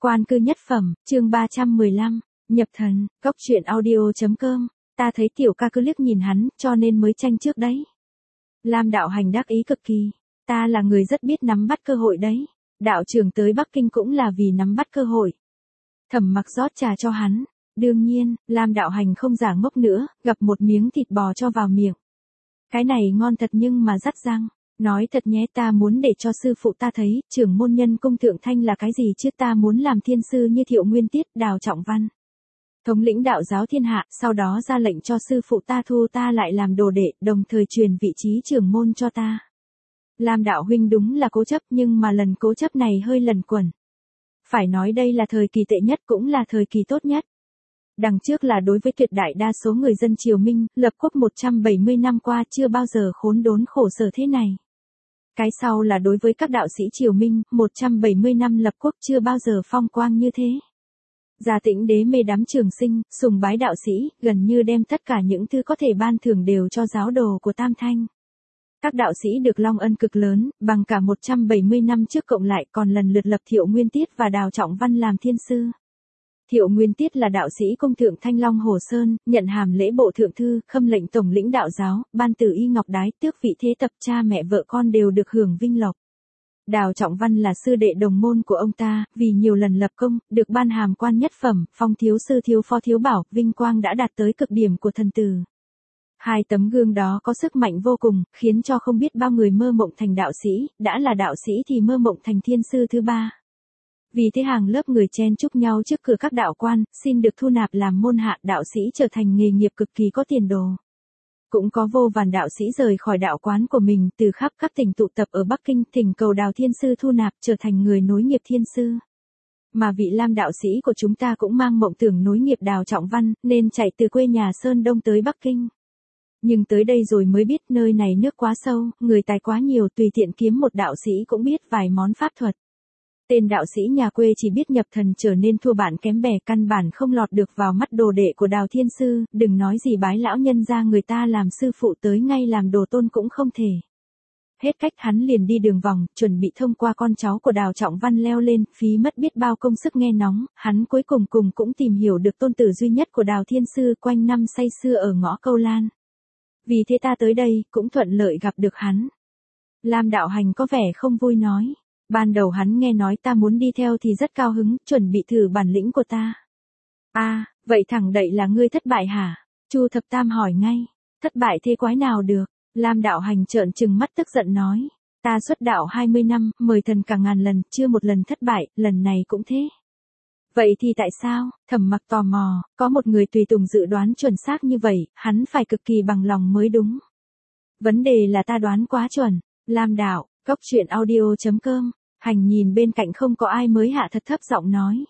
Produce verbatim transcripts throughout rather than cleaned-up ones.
Quan cư nhất phẩm, chương ba trăm mười lăm, nhập thần, cốc truyện audio chấm com, ta thấy tiểu ca cứ liếc nhìn hắn, cho nên mới tranh trước đấy. Lam đạo hành đắc ý cực kỳ, ta là người rất biết nắm bắt cơ hội đấy, đạo trưởng tới Bắc Kinh cũng là vì nắm bắt cơ hội. Thẩm Mặc rót trà cho hắn, đương nhiên, Lam đạo hành không giả ngốc nữa, gặp một miếng thịt bò cho vào miệng. Cái này ngon thật nhưng mà rắt răng. Nói thật nhé, ta muốn để cho sư phụ ta thấy, trưởng môn nhân cung Thượng Thanh là cái gì chứ, ta muốn làm thiên sư như Thiệu Nguyên Tiết, Đào Trọng Văn. Thống lĩnh đạo giáo thiên hạ, sau đó ra lệnh cho sư phụ ta thu ta lại làm đồ đệ, đồng thời truyền vị trí trưởng môn cho ta. Lam đạo huynh đúng là cố chấp, nhưng mà lần cố chấp này hơi lẩn quẩn. Phải nói đây là thời kỳ tệ nhất cũng là thời kỳ tốt nhất. Đằng trước là đối với tuyệt đại đa số người dân Triều Minh, lập quốc một trăm bảy mươi năm qua chưa bao giờ khốn đốn khổ sở thế này. Cái sau là đối với các đạo sĩ Triều Minh, một trăm bảy mươi năm lập quốc chưa bao giờ phong quang như thế. Gia Tĩnh đế mê đắm trường sinh, sùng bái đạo sĩ, gần như đem tất cả những thứ có thể ban thưởng đều cho giáo đồ của Tam Thanh. Các đạo sĩ được long ân cực lớn, bằng cả một trăm bảy mươi năm trước cộng lại còn lần lượt lập Thiệu Nguyên Tiết và Đào Trọng Văn làm thiên sư. Thiệu Nguyên Tiết là đạo sĩ cung Thượng Thanh Long Hồ Sơn, nhận hàm lễ bộ thượng thư, khâm lệnh tổng lĩnh đạo giáo, ban tử y ngọc đái, tước vị thế tập, cha mẹ vợ con đều được hưởng vinh lộc. Đào Trọng Văn là sư đệ đồng môn của ông ta, vì nhiều lần lập công, được ban hàm quan nhất phẩm, phong thiếu sư thiếu phó thiếu bảo, vinh quang đã đạt tới cực điểm của thần tử. Hai tấm gương đó có sức mạnh vô cùng, khiến cho không biết bao người mơ mộng thành đạo sĩ, đã là đạo sĩ thì mơ mộng thành thiên sư thứ ba. Vì thế hàng lớp người chen chúc nhau trước cửa các đạo quan, xin được thu nạp làm môn hạ, đạo sĩ trở thành nghề nghiệp cực kỳ có tiền đồ. Cũng có vô vàn đạo sĩ rời khỏi đạo quán của mình, từ khắp các tỉnh tụ tập ở Bắc Kinh, thỉnh cầu Đào thiên sư thu nạp, trở thành người nối nghiệp thiên sư. Mà vị Lam đạo sĩ của chúng ta cũng mang mộng tưởng nối nghiệp Đào Trọng Văn, nên chạy từ quê nhà Sơn Đông tới Bắc Kinh. Nhưng tới đây rồi mới biết nơi này nước quá sâu, người tài quá nhiều, tùy tiện kiếm một đạo sĩ cũng biết vài món pháp thuật. Tên đạo sĩ nhà quê chỉ biết nhập thần trở nên thua bạn kém bè, căn bản không lọt được vào mắt đồ đệ của Đào thiên sư, đừng nói gì bái lão nhân ra người ta làm sư phụ, tới ngay làm đồ tôn cũng không thể. Hết cách hắn liền đi đường vòng, chuẩn bị thông qua con cháu của Đào Trọng Văn leo lên, phí mất biết bao công sức nghe nóng, hắn cuối cùng cùng cũng tìm hiểu được tôn tử duy nhất của Đào thiên sư quanh năm say sưa ở ngõ Câu Lan. Vì thế ta tới đây, cũng thuận lợi gặp được hắn. Lam đạo hành có vẻ không vui nói. Ban đầu hắn nghe nói ta muốn đi theo thì rất cao hứng, chuẩn bị thử bản lĩnh của ta. À, vậy thẳng đậy là ngươi thất bại hả? Chu Thập Tam hỏi ngay. Thất bại thế quái nào được? Lam đạo hành trợn trừng mắt tức giận nói. Ta xuất đạo hai mươi năm, mời thần cả ngàn lần, chưa một lần thất bại, lần này cũng thế. Vậy thì tại sao? Thẩm Mặc tò mò, có một người tùy tùng dự đoán chuẩn xác như vậy, hắn phải cực kỳ bằng lòng mới đúng. Vấn đề là ta đoán quá chuẩn. Lam đạo, cốc truyện audio chấm com. Hành nhìn bên cạnh không có ai mới hạ thật thấp giọng nói.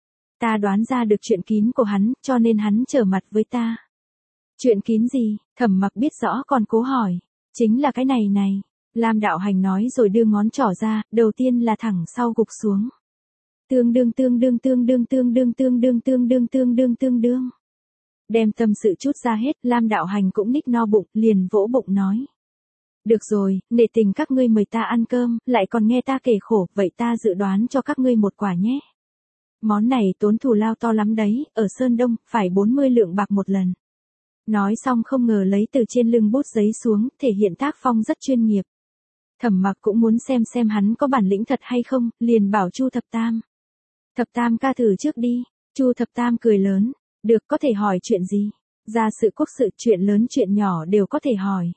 Ta đoán ra được chuyện kín của hắn, cho nên hắn trở mặt với ta. Chuyện kín gì? Thẩm Mặc biết rõ còn cố hỏi. Chính là cái này này. Lam đạo hành nói rồi đưa ngón trỏ ra, đầu tiên là thẳng sau gục xuống. Tương đương tương đương tương đương tương đương tương đương tương đương tương đương tương đương. Đem tâm sự chút ra hết, Lam đạo hành cũng ních no bụng, liền vỗ bụng nói. Được rồi, nể tình các ngươi mời ta ăn cơm, lại còn nghe ta kể khổ, vậy ta dự đoán cho các ngươi một quả nhé. Món này tốn thù lao to lắm đấy, ở Sơn Đông, phải bốn mươi lượng bạc một lần. Nói xong không ngờ lấy từ trên lưng bút giấy xuống, thể hiện tác phong rất chuyên nghiệp. Thẩm Mặc cũng muốn xem xem hắn có bản lĩnh thật hay không, liền bảo Chu Thập Tam. Thập Tam ca thử trước đi. Chu Thập Tam cười lớn. Được, có thể hỏi chuyện gì? Gia sự quốc sự, chuyện lớn chuyện nhỏ đều có thể hỏi.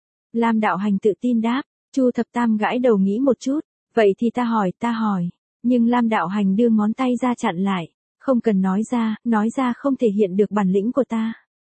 Lam đạo hành tự tin đáp. Chu Thập Tam gãi đầu nghĩ một chút. Vậy thì ta hỏi, ta hỏi. Nhưng Lam đạo hành đưa ngón tay ra chặn lại. Không cần nói ra, nói ra không thể hiện được bản lĩnh của ta.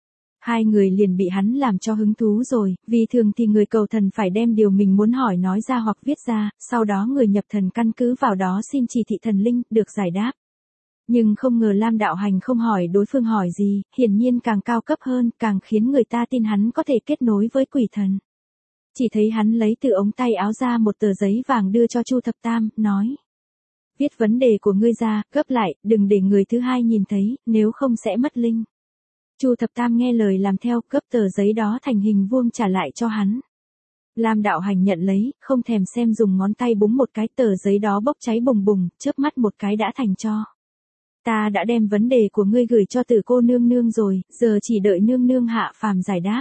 Hai người liền bị hắn làm cho hứng thú rồi, vì thường thì người cầu thần phải đem điều mình muốn hỏi nói ra hoặc viết ra, sau đó người nhập thần căn cứ vào đó xin chỉ thị thần linh, được giải đáp. Nhưng không ngờ Lam đạo hành không hỏi đối phương hỏi gì, hiển nhiên càng cao cấp hơn, càng khiến người ta tin hắn có thể kết nối với quỷ thần. Chỉ thấy hắn lấy từ ống tay áo ra một tờ giấy vàng đưa cho Chu Thập Tam, nói. Viết vấn đề của ngươi ra, gấp lại, đừng để người thứ hai nhìn thấy, nếu không sẽ mất linh. Chu Thập Tam nghe lời làm theo, gấp tờ giấy đó thành hình vuông trả lại cho hắn. Lam Đạo Hành nhận lấy, không thèm xem dùng ngón tay búng một cái, tờ giấy đó bốc cháy bùng bùng, chớp mắt một cái đã thành tro. Ta đã đem vấn đề của ngươi gửi cho Tử cô nương nương rồi, giờ chỉ đợi nương nương hạ phàm giải đáp.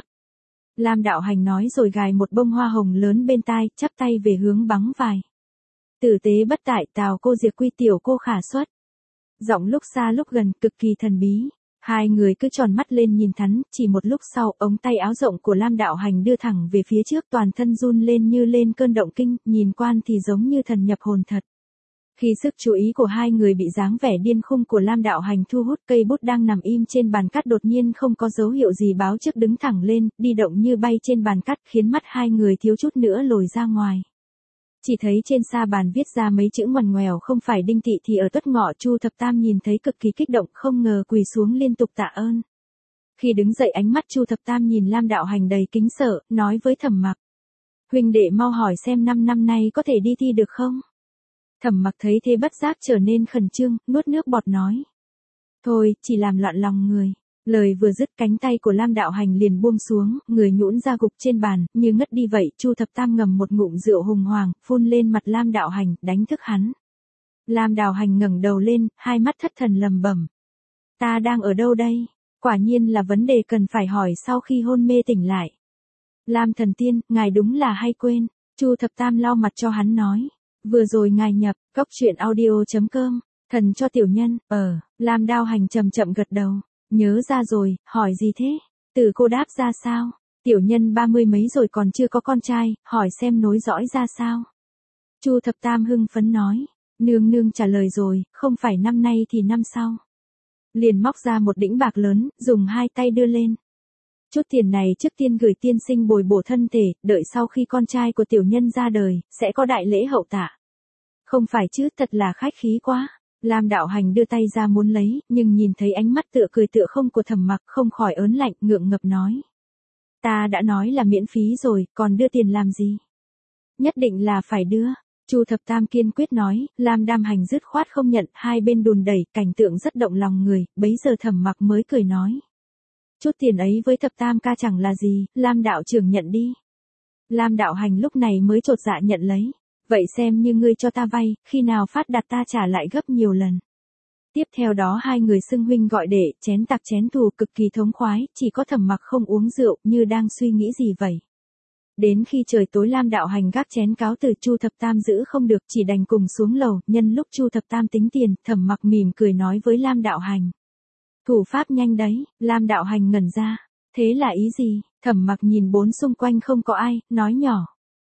Lam Đạo Hành nói rồi gài một bông hoa hồng lớn bên tai, chắp tay về hướng bắn vải. Tử tế bất tại, Tào cô diệt quy, tiểu cô khả xuất. Giọng lúc xa lúc gần, cực kỳ thần bí. Hai người cứ tròn mắt lên nhìn hắn, chỉ một lúc sau, ống tay áo rộng của Lam Đạo Hành đưa thẳng về phía trước, toàn thân run lên như lên cơn động kinh, nhìn quan thì giống như thần nhập hồn thật. Khi sức chú ý của hai người bị dáng vẻ điên khùng của Lam Đạo Hành thu hút, cây bút đang nằm im trên bàn cắt đột nhiên không có dấu hiệu gì báo trước đứng thẳng lên, đi động như bay trên bàn cắt, khiến mắt hai người thiếu chút nữa lồi ra ngoài. Chỉ thấy trên sa bàn viết ra mấy chữ ngoằn ngoèo, không phải đinh thị thì ở tuất ngọ. Chu Thập Tam nhìn thấy cực kỳ kích động, không ngờ quỳ xuống liên tục tạ ơn. Khi đứng dậy ánh mắt Chu Thập Tam nhìn Lam Đạo Hành đầy kính sợ, nói với Thẩm Mặc: huynh đệ mau hỏi xem năm năm nay có thể đi thi được không? Thẩm Mặc thấy thế bất giác trở nên khẩn trương, nuốt nước bọt nói: thôi, chỉ làm loạn lòng người. Lời vừa dứt, cánh tay của Lam Đạo Hành liền buông xuống, người nhũn ra gục trên bàn, như ngất đi vậy. Chu Thập Tam ngầm một ngụm rượu hùng hoàng, phun lên mặt Lam Đạo Hành, đánh thức hắn. Lam Đạo Hành ngẩng đầu lên, hai mắt thất thần lẩm bẩm: ta đang ở đâu đây? Quả nhiên là vấn đề cần phải hỏi sau khi hôn mê tỉnh lại. Lam thần tiên, ngài đúng là hay quên. Chu Thập Tam lau mặt cho hắn nói: vừa rồi ngài nhập, cốc truyện audio chấm com, thần cho tiểu nhân, ờ, Lam Đạo Hành chậm chậm gật đầu. Nhớ ra rồi, hỏi gì thế? Từ cô đáp ra sao? Tiểu nhân ba mươi mấy rồi còn chưa có con trai, hỏi xem nối dõi ra sao? Chu Thập Tam hưng phấn nói: nương nương trả lời rồi, không phải năm nay thì năm sau. Liền móc ra một đĩnh bạc lớn, dùng hai tay đưa lên. Chút tiền này trước tiên gửi tiên sinh bồi bổ thân thể, đợi sau khi con trai của tiểu nhân ra đời, sẽ có đại lễ hậu tạ. Không phải chứ, thật là khách khí quá. Lam Đạo Hành đưa tay ra muốn lấy, nhưng nhìn thấy ánh mắt tựa cười tựa không của Thẩm Mặc, không khỏi ớn lạnh, ngượng ngập nói: ta đã nói là miễn phí rồi, còn đưa tiền làm gì? Nhất định là phải đưa. Chu Thập Tam kiên quyết nói. Lam Đạo Hành dứt khoát không nhận, hai bên đùn đẩy, cảnh tượng rất động lòng người. Bấy giờ Thẩm Mặc mới cười nói: chút tiền ấy với Thập Tam ca chẳng là gì, Lam đạo trưởng nhận đi. Lam Đạo Hành lúc này mới chột dạ nhận lấy. Vậy xem như ngươi cho ta vay, khi nào phát đạt ta trả lại gấp nhiều lần. Tiếp theo đó hai người xưng huynh gọi đệ, chén tặc chén thù, cực kỳ thống khoái, chỉ có Thẩm Mặc không uống rượu, như đang suy nghĩ gì vậy. Đến khi trời tối, Lam Đạo Hành gác chén cáo từ, Chu Thập Tam giữ không được, chỉ đành cùng xuống lầu. Nhân lúc Chu Thập Tam tính tiền, Thẩm Mặc mỉm cười nói với Lam Đạo Hành: thủ pháp nhanh đấy. Lam Đạo Hành ngẩn ra. Thế là ý gì? Thẩm Mặc nhìn bốn xung quanh không có ai, nói nhỏ: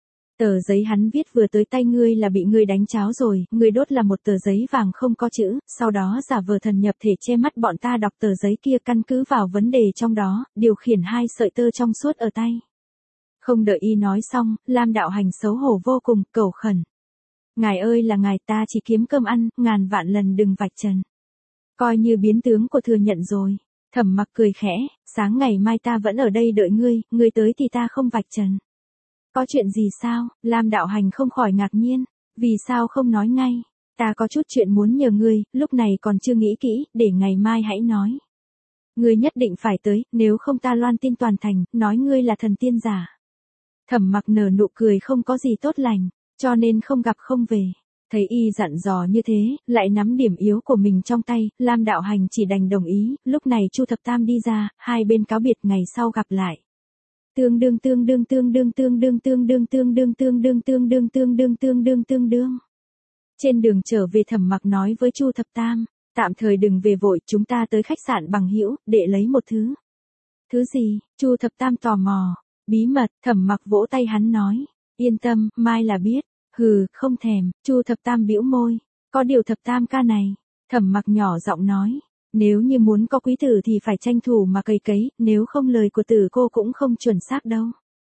tờ giấy hắn viết vừa tới tay ngươi là bị ngươi đánh cháo rồi, ngươi đốt là một tờ giấy vàng không có chữ, sau đó giả vờ thần nhập thể che mắt bọn ta đọc tờ giấy kia, căn cứ vào vấn đề trong đó, điều khiển hai sợi tơ trong suốt ở tay. Không đợi y nói xong, Lam Đạo Hành xấu hổ vô cùng, cầu khẩn: ngài ơi là ngài, ta chỉ kiếm cơm ăn, ngàn vạn lần đừng vạch trần. Coi như biến tướng của thừa nhận rồi. Thẩm Mặc cười khẽ: sáng ngày mai ta vẫn ở đây đợi ngươi, ngươi tới thì ta không vạch trần. Có chuyện gì sao? Lam Đạo Hành không khỏi ngạc nhiên. Vì sao không nói ngay? Ta có chút chuyện muốn nhờ ngươi, lúc này còn chưa nghĩ kỹ, để ngày mai hãy nói. Ngươi nhất định phải tới, nếu không ta loan tin toàn thành, nói ngươi là thần tiên giả. Thẩm Mặc nở nụ cười không có gì tốt lành, cho nên không gặp không về. Thấy y dặn dò như thế, lại nắm điểm yếu của mình trong tay, Lam Đạo Hành chỉ đành đồng ý. Lúc này Chu Thập Tam đi ra, hai bên cáo biệt, ngày sau gặp lại. Tương đương tương đương tương đương tương đương tương đương tương đương tương đương tương đương tương đương tương đương tương đương. Trên đường trở về, Thẩm Mặc nói với Chu Thập Tam: tạm thời đừng về vội, chúng ta tới khách sạn Bằng Hữu để lấy một thứ. Thứ gì? Chu Thập Tam tò mò. Bí mật. Thẩm Mặc vỗ tay hắn nói: yên tâm, mai là biết. Hừ, không thèm. Chu Thập Tam bĩu môi. Có điều Thập Tam ca này. Thẩm Mặc nhỏ giọng nói: nếu như muốn có quý tử thì phải tranh thủ mà cày cấy, nếu không lời của tử cô cũng không chuẩn xác đâu.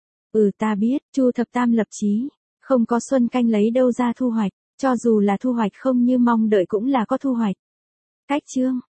Ừ ta biết. Chu Thập Tam lập chí. Không có xuân canh lấy đâu ra thu hoạch, cho dù là thu hoạch không như mong đợi cũng là có thu hoạch. Cách chương